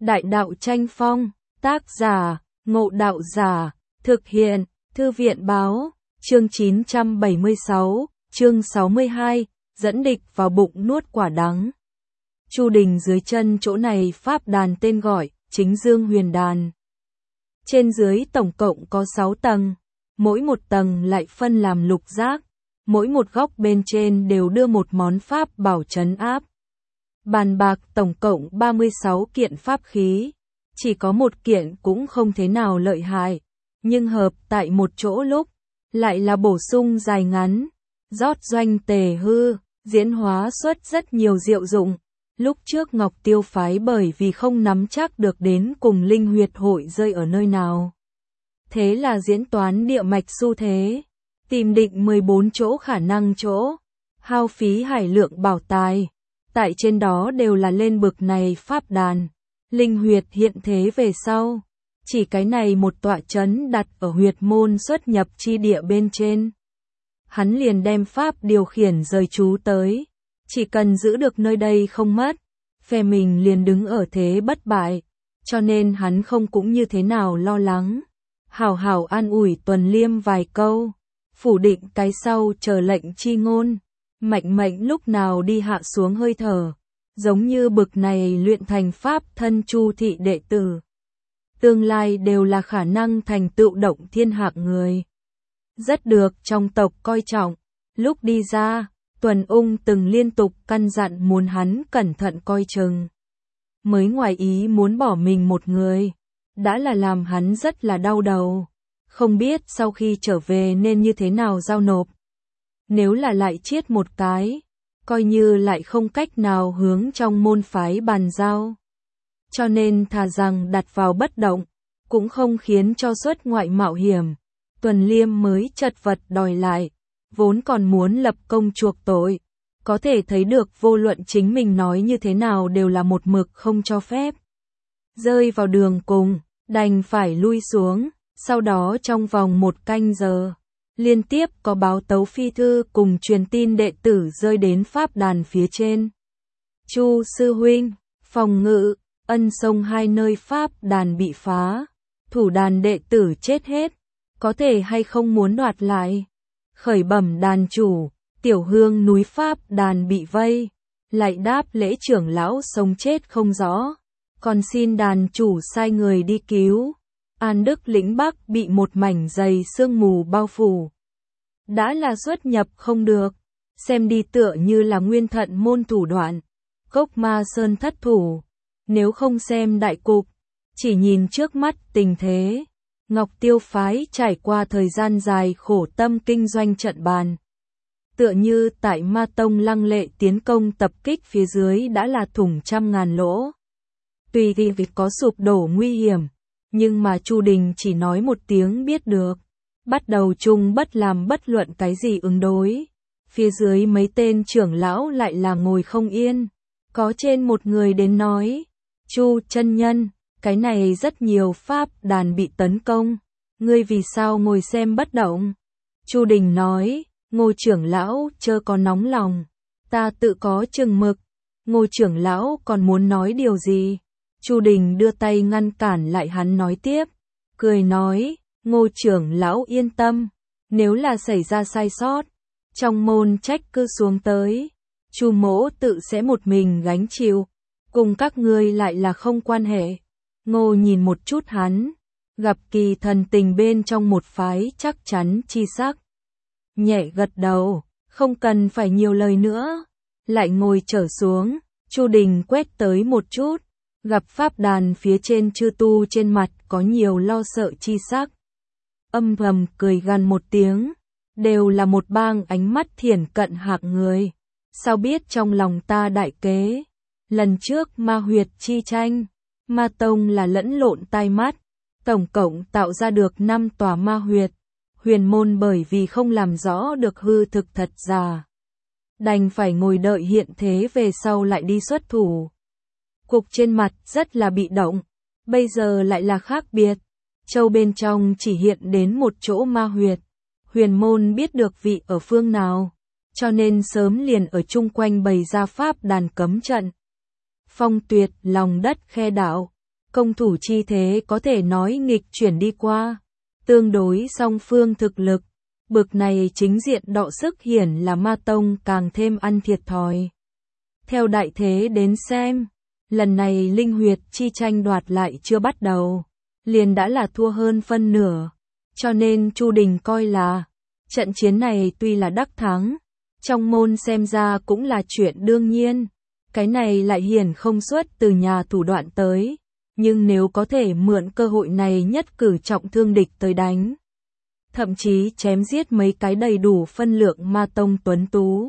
Đại đạo tranh phong, tác giả, Ngộ Đạo Giả, thực hiện, Thư viện báo, chương 976, chương 62, dẫn địch vào bụng nuốt quả đắng. Chu Đình dưới chân chỗ này pháp đàn tên gọi, Chính Dương Huyền Đàn. Trên dưới tổng cộng có 6 tầng, mỗi một tầng lại phân làm lục giác, mỗi một góc bên trên đều đưa một món pháp bảo trấn áp. Bàn bạc tổng cộng 36 kiện pháp khí, chỉ có một kiện cũng không thế nào lợi hại, nhưng hợp tại một chỗ lúc, lại là bổ sung dài ngắn, rót doanh tề hư, diễn hóa xuất rất nhiều diệu dụng. Lúc trước Ngọc Tiêu phái bởi vì không nắm chắc được đến cùng linh huyệt hội rơi ở nơi nào. Thế là diễn toán địa mạch xu thế, tìm định 14 chỗ khả năng chỗ, hao phí hải lượng bảo tài. Tại trên đó đều là lên bực này pháp đàn, linh huyệt hiện thế về sau. Chỉ cái này một tọa trấn đặt ở huyệt môn xuất nhập chi địa bên trên. Hắn liền đem pháp điều khiển rời chú tới. Chỉ cần giữ được nơi đây không mất, phe mình liền đứng ở thế bất bại, cho nên hắn không cũng như thế nào lo lắng. Hảo hảo an ủi Tuần Liêm vài câu, phủ định cái sau chờ lệnh chi ngôn, mạnh mệnh lúc nào đi hạ xuống hơi thở, giống như bực này luyện thành pháp thân Chu thị đệ tử. Tương lai đều là khả năng thành tựu động thiên hạng người. Rất được trong tộc coi trọng, lúc đi ra, Tuần Ung từng liên tục căn dặn muốn hắn cẩn thận coi chừng. Mới ngoài ý muốn bỏ mình một người, đã là làm hắn rất là đau đầu, không biết sau khi trở về nên như thế nào giao nộp. Nếu là lại chiết một cái, coi như lại không cách nào hướng trong môn phái bàn giao. Cho nên thà rằng đặt vào bất động, cũng không khiến cho xuất ngoại mạo hiểm. Tuần Liêm mới chật vật đòi lại, vốn còn muốn lập công chuộc tội. Có thể thấy được vô luận chính mình nói như thế nào đều là một mực không cho phép. Rơi vào đường cùng, đành phải lui xuống, sau đó trong vòng 1 canh giờ, liên tiếp có báo tấu phi thư cùng truyền tin đệ tử rơi đến pháp đàn phía trên. Chu sư huynh, phòng ngự, Ân Sông hai nơi pháp đàn bị phá, thủ đàn đệ tử chết hết, có thể hay không muốn đoạt lại. Khởi bẩm đàn chủ, Tiểu Hương núi pháp đàn bị vây, lại đáp lễ trưởng lão sống chết không rõ, còn xin đàn chủ sai người đi cứu. An Đức lĩnh Bắc bị một mảnh dày sương mù bao phủ, đã là xuất nhập không được, xem đi tựa như là nguyên thận môn thủ đoạn, Cốc Ma Sơn thất thủ. Nếu không xem đại cục, chỉ nhìn trước mắt tình thế, Ngọc Tiêu phái trải qua thời gian dài khổ tâm kinh doanh trận bàn. Tựa như tại Ma Tông lăng lệ tiến công tập kích phía dưới đã là thủng trăm ngàn lỗ. Tuy việc có sụp đổ nguy hiểm, nhưng mà Chu Đình chỉ nói một tiếng biết được. Bắt đầu chung bất làm bất luận cái gì ứng đối. Phía dưới mấy tên trưởng lão lại là ngồi không yên. Có trên một người đến nói, Chu chân nhân, cái này rất nhiều pháp đàn bị tấn công. Ngươi vì sao ngồi xem bất động? Chu Đình nói, Ngô trưởng lão chớ có nóng lòng, ta tự có chừng mực. Ngô trưởng lão còn muốn nói điều gì? Chu Đình đưa tay ngăn cản lại hắn nói tiếp, cười nói, Ngô trưởng lão yên tâm, nếu là xảy ra sai sót, trong môn trách cứ xuống tới, Chu mỗ tự sẽ một mình gánh chịu, cùng các ngươi lại là không quan hệ. Ngô nhìn một chút hắn, gặp kỳ thần tình bên trong một phái chắc chắn chi sắc. Nhẹ gật đầu, không cần phải nhiều lời nữa, lại ngồi trở xuống. Chu Đình quét tới một chút, gặp pháp đàn phía trên chư tu trên mặt có nhiều lo sợ chi sắc. Âm thầm cười gằn một tiếng, đều là một bang ánh mắt thiển cận hạng người, sao biết trong lòng ta đại kế. Lần trước ma huyệt chi tranh, Ma Tông là lẫn lộn tai mắt, tổng cộng tạo ra được 5 tòa ma huyệt. Huyền môn bởi vì không làm rõ được hư thực thật giả, đành phải ngồi đợi hiện thế về sau lại đi xuất thủ. Cục trên mặt rất là bị động, bây giờ lại là khác biệt. Châu bên trong chỉ hiện đến một chỗ ma huyệt. Huyền môn biết được vị ở phương nào, cho nên sớm liền ở chung quanh bày ra pháp đàn cấm trận. Phong tuyệt lòng đất khe đảo, công thủ chi thế có thể nói nghịch chuyển đi qua, tương đối song phương thực lực, bực này chính diện đọ sức hiển là Ma Tông càng thêm ăn thiệt thòi. Theo đại thế đến xem, lần này linh huyệt chi tranh đoạt lại chưa bắt đầu, liền đã là thua hơn phân nửa, cho nên Chu Đình coi là, trận chiến này tuy là đắc thắng, trong môn xem ra cũng là chuyện đương nhiên, cái này lại hiển không xuất từ nhà thủ đoạn tới, nhưng nếu có thể mượn cơ hội này nhất cử trọng thương địch tới đánh, thậm chí chém giết mấy cái đầy đủ phân lượng Ma Tông tuấn tú,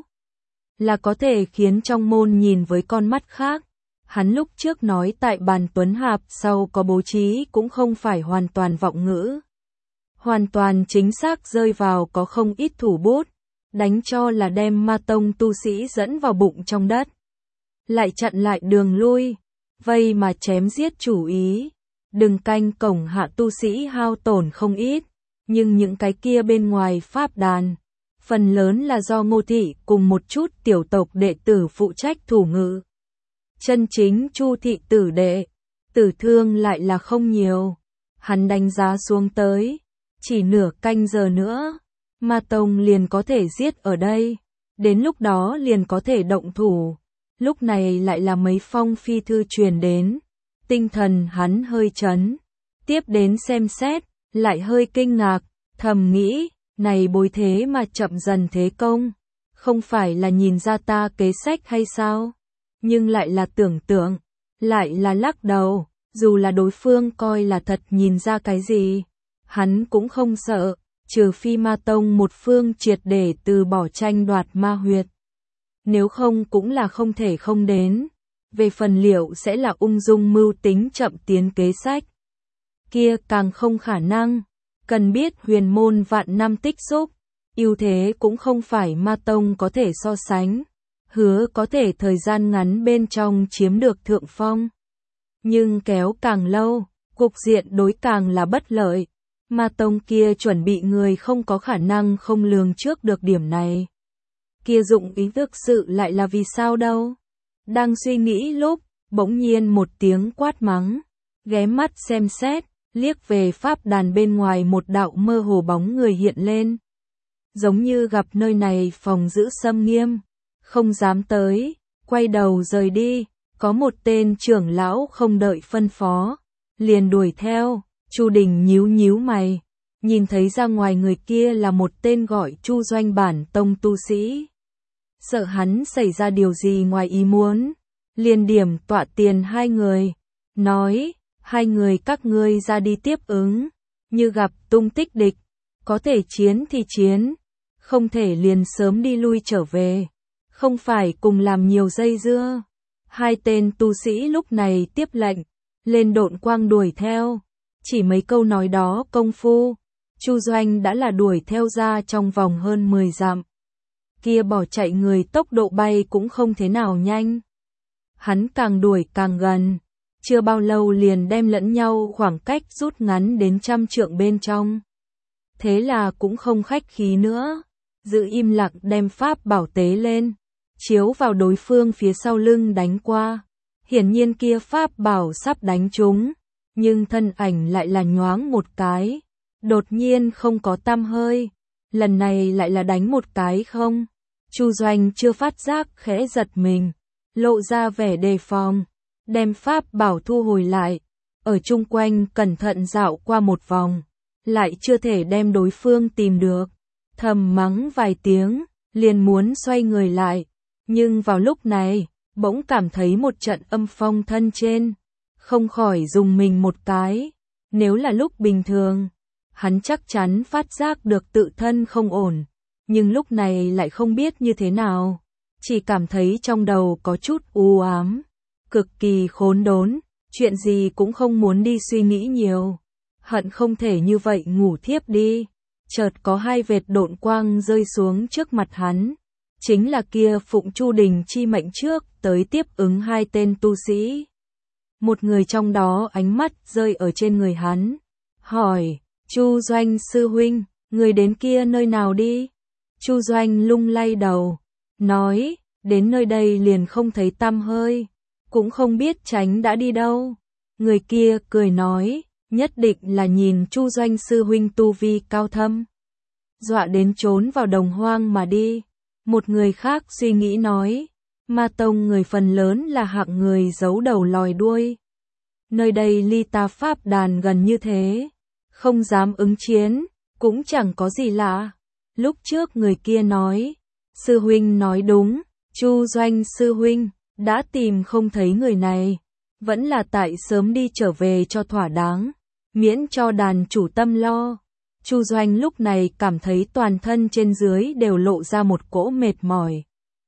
là có thể khiến trong môn nhìn với con mắt khác. Hắn lúc trước nói tại bàn tuấn hạp sau có bố trí cũng không phải hoàn toàn vọng ngữ. Hoàn toàn chính xác rơi vào có không ít thủ bút, đánh cho là đem Ma Tông tu sĩ dẫn vào bụng trong đất. Lại chặn lại đường lui, vây mà chém giết chủ ý. Đừng canh cổng hạ tu sĩ hao tổn không ít, nhưng những cái kia bên ngoài pháp đàn, phần lớn là do Ngô Thị cùng một chút tiểu tộc đệ tử phụ trách thủ ngự. Chân chính Chu thị tử đệ, tử thương lại là không nhiều. Hắn đánh giá xuống tới, chỉ nửa canh giờ nữa, Ma Tông liền có thể giết ở đây, đến lúc đó liền có thể động thủ. Lúc này lại là mấy phong phi thư truyền đến, tinh thần hắn hơi chấn, tiếp đến xem xét, lại hơi kinh ngạc, thầm nghĩ, này bối thế mà chậm dần thế công, không phải là nhìn ra ta kế sách hay sao? Nhưng lại là tưởng tượng, lại là lắc đầu, dù là đối phương coi là thật nhìn ra cái gì, hắn cũng không sợ, trừ phi Ma Tông một phương triệt để từ bỏ tranh đoạt ma huyệt. Nếu không cũng là không thể không đến, về phần liệu sẽ là ung dung mưu tính chậm tiến kế sách. Kia càng không khả năng, cần biết huyền môn vạn năm tích xúc, ưu thế cũng không phải Ma Tông có thể so sánh. Hứa có thể thời gian ngắn bên trong chiếm được thượng phong. Nhưng kéo càng lâu, cục diện đối càng là bất lợi. Ma Tông kia chuẩn bị người không có khả năng không lường trước được điểm này. Kia dụng ý thực sự lại là vì sao đâu? Đang suy nghĩ lúc, bỗng nhiên một tiếng quát mắng. Ghé mắt xem xét, liếc về pháp đàn bên ngoài một đạo mơ hồ bóng người hiện lên. Giống như gặp nơi này phòng giữ xâm nghiêm. Không dám tới, quay đầu rời đi, có một tên trưởng lão không đợi phân phó, liền đuổi theo. Chu Đình nhíu nhíu mày, nhìn thấy ra ngoài người kia là một tên gọi Chu Doanh bản tông tu sĩ. Sợ hắn xảy ra điều gì ngoài ý muốn, liền điểm tọa tiền hai người, nói, hai người các ngươi ra đi tiếp ứng, như gặp tung tích địch, có thể chiến thì chiến, không thể liền sớm đi lui trở về. Không phải cùng làm nhiều dây dưa. Hai tên tu sĩ lúc này tiếp lệnh, lên độn quang đuổi theo. Chỉ mấy câu nói đó công phu, Chu Doanh đã là đuổi theo ra trong vòng hơn 10 dặm. Kia bỏ chạy người tốc độ bay cũng không thế nào nhanh. Hắn càng đuổi càng gần, chưa bao lâu liền đem lẫn nhau khoảng cách rút ngắn đến 100 trượng bên trong. Thế là cũng không khách khí nữa, giữ im lặng đem pháp bảo tế lên. Chiếu vào đối phương phía sau lưng đánh qua. Hiển nhiên kia pháp bảo sắp đánh trúng, nhưng thân ảnh lại là nhoáng một cái, đột nhiên không có tăm hơi. Lần này lại là đánh một cái không. Chu Doanh chưa phát giác khẽ giật mình, lộ ra vẻ đề phòng, đem pháp bảo thu hồi lại, ở chung quanh cẩn thận dạo qua một vòng, lại chưa thể đem đối phương tìm được. Thầm mắng vài tiếng, liền muốn xoay người lại. Nhưng vào lúc này, bỗng cảm thấy một trận âm phong thân trên, không khỏi dùng mình một cái. Nếu là lúc bình thường, hắn chắc chắn phát giác được tự thân không ổn, nhưng lúc này lại không biết như thế nào, chỉ cảm thấy trong đầu có chút u ám, cực kỳ khốn đốn, chuyện gì cũng không muốn đi suy nghĩ nhiều, hận không thể như vậy ngủ thiếp đi. Chợt có hai vệt độn quang rơi xuống trước mặt hắn. Chính là kia phụng Chu Đình chi mệnh trước tới tiếp ứng hai tên tu sĩ. Một người trong đó ánh mắt rơi ở trên người hắn, hỏi, Chu Doanh sư huynh, người đến kia nơi nào đi? Chu Doanh lung lay đầu, nói, đến nơi đây liền không thấy tăm hơi, cũng không biết tránh đã đi đâu. Người kia cười nói, nhất định là nhìn Chu Doanh sư huynh tu vi cao thâm, dọa đến trốn vào đồng hoang mà đi. Một người khác suy nghĩ nói, Ma tông người phần lớn là hạng người giấu đầu lòi đuôi. Nơi đây ly ta pháp đàn gần như thế, không dám ứng chiến, cũng chẳng có gì lạ. Lúc trước người kia nói, sư huynh nói đúng, Chu Doanh sư huynh đã tìm không thấy người này, vẫn là tại sớm đi trở về cho thỏa đáng, miễn cho đàn chủ tâm lo. Chu Doanh lúc này cảm thấy toàn thân trên dưới đều lộ ra một cỗ mệt mỏi.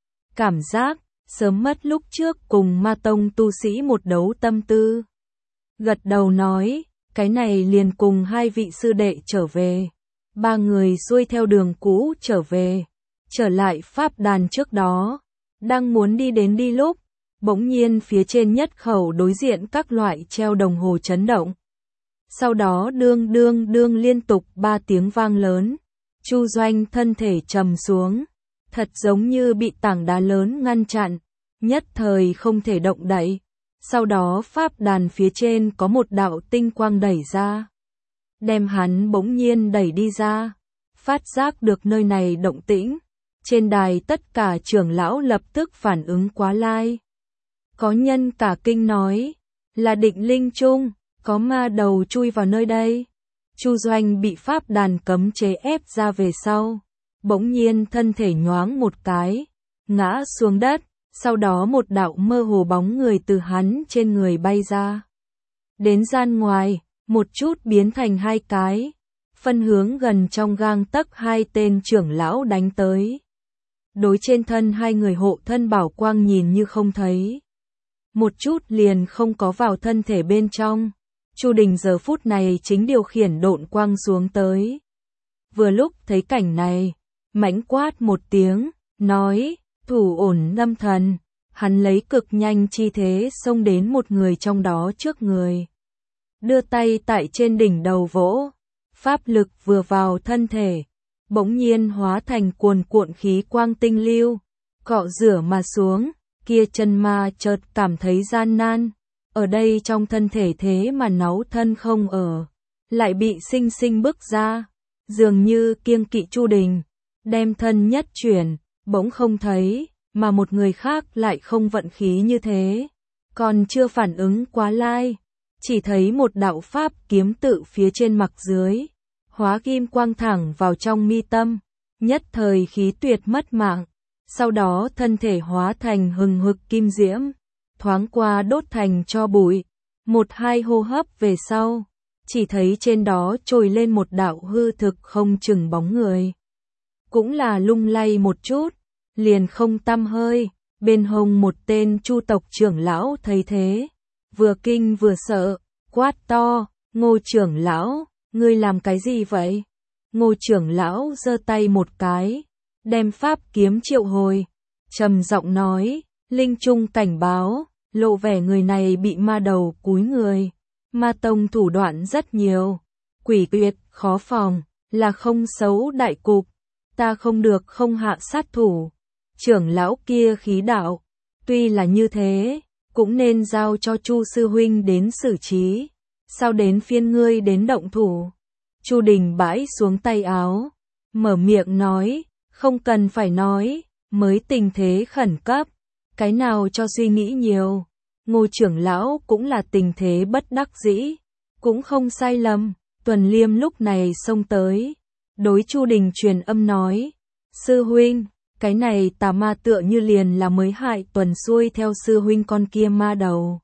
Cảm giác sớm mất lúc trước cùng Ma tông tu sĩ một đấu tâm tư. Gật đầu nói, cái này liền cùng hai vị sư đệ trở về. Ba người xuôi theo đường cũ trở về, trở lại pháp đàn trước đó, đang muốn đi đến đi lúc, bỗng nhiên phía trên nhất khẩu đối diện các loại treo đồng hồ chấn động. Sau đó đương đương đương liên tục 3 tiếng vang lớn, Chu Doanh thân thể trầm xuống, thật giống như bị tảng đá lớn ngăn chặn, nhất thời không thể động đậy. Sau đó pháp đàn phía trên có một đạo tinh quang đẩy ra, đem hắn bỗng nhiên đẩy đi ra. Phát giác được nơi này động tĩnh, trên đài tất cả trưởng lão lập tức phản ứng quá lai. Có nhân cả kinh nói, là Định Linh Trung, có ma đầu chui vào nơi đây. Chu Doanh bị pháp đàn cấm chế ép ra về sau, bỗng nhiên thân thể nhoáng một cái, ngã xuống đất, sau đó một đạo mơ hồ bóng người từ hắn trên người bay ra. Đến gian ngoài, một chút biến thành 2 cái, phân hướng gần trong gang tấc 2 tên trưởng lão đánh tới. Đối trên thân 2 người hộ thân bảo quang nhìn như không thấy, một chút liền không có vào thân thể bên trong. Chu Đình giờ phút này chính điều khiển độn quang xuống tới. Vừa lúc thấy cảnh này, mãnh quát một tiếng, nói, thủ ổn lâm thần. Hắn lấy cực nhanh chi thế xông đến một người trong đó trước người, đưa tay tại trên đỉnh đầu vỗ, pháp lực vừa vào thân thể, bỗng nhiên hóa thành cuồn cuộn khí quang tinh lưu, cọ rửa mà xuống. Kia chân ma chợt cảm thấy gian nan, ở đây trong thân thể thế mà náu thân không ở, lại bị sinh sinh bức ra, dường như kiêng kỵ Chu Đình, đem thân nhất chuyển, bỗng không thấy, mà một người khác lại không vận khí như thế, còn chưa phản ứng quá lai, chỉ thấy một đạo pháp kiếm tự phía trên mặt dưới, hóa kim quang thẳng vào trong mi tâm, nhất thời khí tuyệt mất mạng. Sau đó thân thể hóa thành hừng hực kim diễm, thoáng qua đốt thành tro bụi. 1-2 hô hấp về sau, chỉ thấy trên đó trồi lên một đạo hư thực không chừng bóng người. Cũng là lung lay một chút, liền không tăm hơi. Bên hông một tên Chu tộc trưởng lão thấy thế, vừa kinh vừa sợ, quát to, Ngô trưởng lão, ngươi làm cái gì vậy? Ngô trưởng lão giơ tay một cái, đem pháp kiếm triệu hồi, trầm giọng nói, Linh Trung cảnh báo, lộ vẻ người này bị ma đầu cúi người. Ma tông thủ đoạn rất nhiều, quỷ quyệt, khó phòng, là không xấu đại cục, ta không được không hạ sát thủ. Trưởng lão kia khí đạo, tuy là như thế, cũng nên giao cho Chu sư huynh đến xử trí, sao đến phiên ngươi đến động thủ? Chu Đình bãi xuống tay áo, mở miệng nói, không cần phải nói, mới tình thế khẩn cấp, cái nào cho suy nghĩ nhiều. Ngô trưởng lão cũng là tình thế bất đắc dĩ, cũng không sai lầm. Tuần Liêm lúc này xông tới, đối Chu Đình truyền âm nói, sư huynh, cái này tà ma tựa như liền là mới hại Tuần xuôi theo sư huynh con kia ma đầu.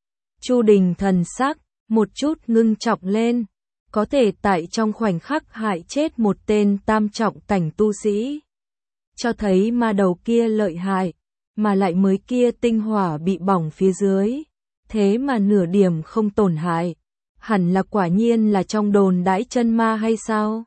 Chu Đình thần sắc một chút ngưng trọng lên, có thể tại trong khoảnh khắc hại chết một tên tam trọng cảnh tu sĩ, cho thấy ma đầu kia lợi hại, mà lại mới kia tinh hỏa bị bỏng phía dưới, thế mà nửa điểm không tổn hại, hẳn là quả nhiên là trong đồn đãi chân ma hay sao?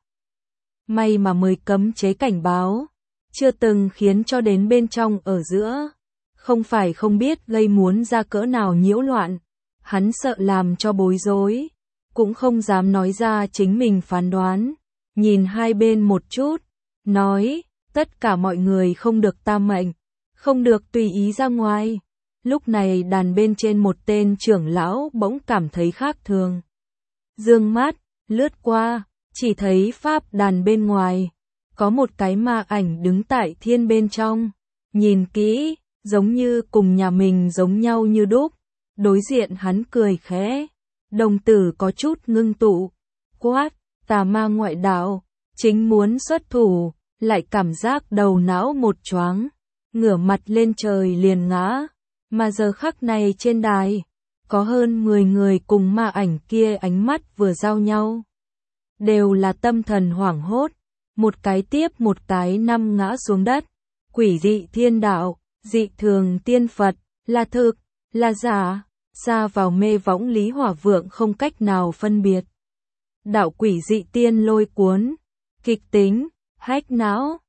May mà mới cấm chế cảnh báo, chưa từng khiến cho đến bên trong ở giữa, không phải không biết gây muốn ra cỡ nào nhiễu loạn, hắn sợ làm cho bối rối, cũng không dám nói ra chính mình phán đoán, nhìn hai bên một chút, nói, tất cả mọi người không được tam mệnh, không được tùy ý ra ngoài, Lúc này đàn bên trên một tên trưởng lão bỗng cảm thấy khác thường. Dương mắt, lướt qua, chỉ thấy pháp đàn bên ngoài. Có một cái ma ảnh đứng tại thiên bên trong. Nhìn kỹ, giống như cùng nhà mình giống nhau như đúc. Đối diện hắn cười khẽ. Đồng tử có chút ngưng tụ. Quát, tà ma ngoại đạo. Chính muốn xuất thủ, lại cảm giác đầu não một choáng. Ngửa mặt lên trời liền ngã. Mà giờ khắc này trên đài, có hơn 10 người cùng ma ảnh kia ánh mắt vừa giao nhau. Đều là tâm thần hoảng hốt, một cái tiếp một cái năm ngã xuống đất. Quỷ dị thiên đạo, dị thường tiên Phật, là thực, là giả, xa vào mê võng Lý Hỏa Vượng không cách nào phân biệt. Đạo quỷ dị tiên lôi cuốn, kịch tính, hách não,